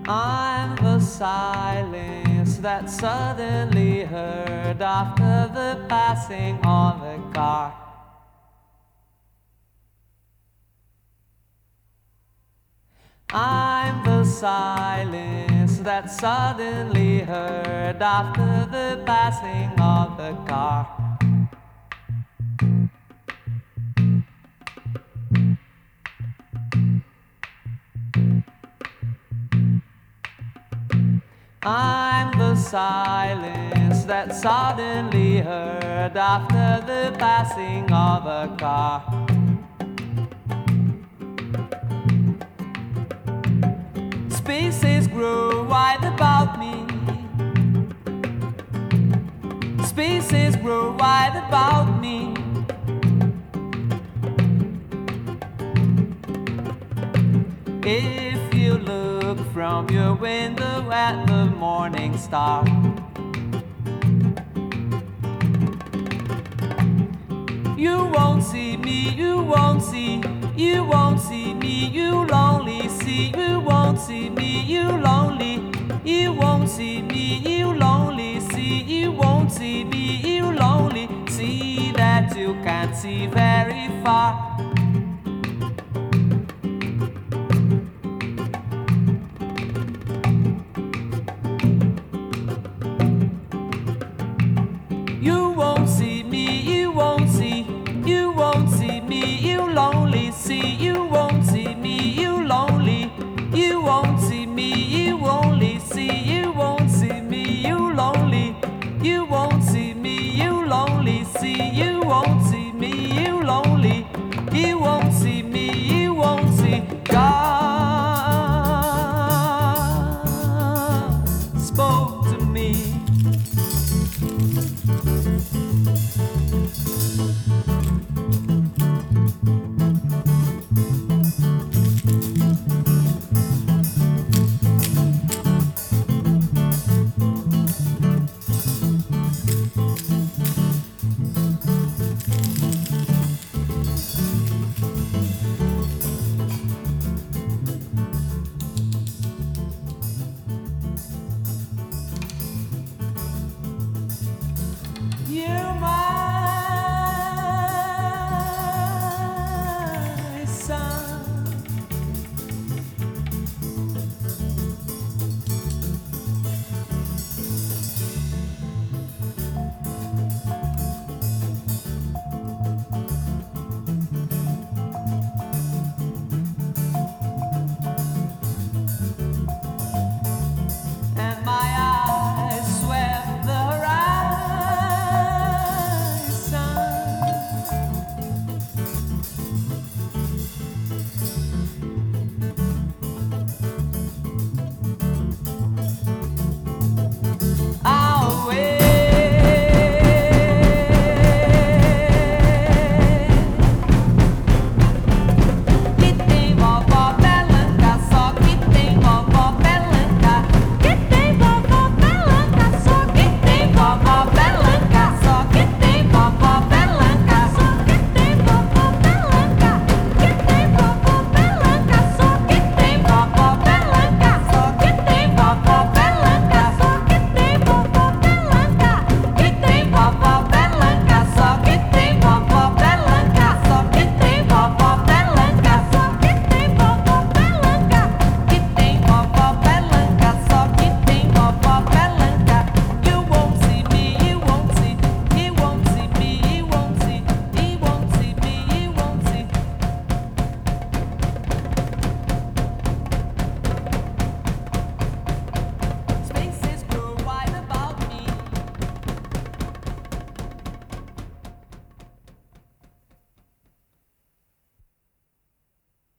I'm the silence that suddenly heard after the passing of a car. I'm the silence that suddenly heard after the passing of the car. I'm the silence that suddenly heard after the passing of a car. Spaces grow wide about me. Spaces grow wide about me. If you look from your window at the morning star, you won't see me, you won't see me, you'll only see, you won't see me, you'll only, you won't see me, you'll only see, you won't see me, you'll only see that you can't see very far.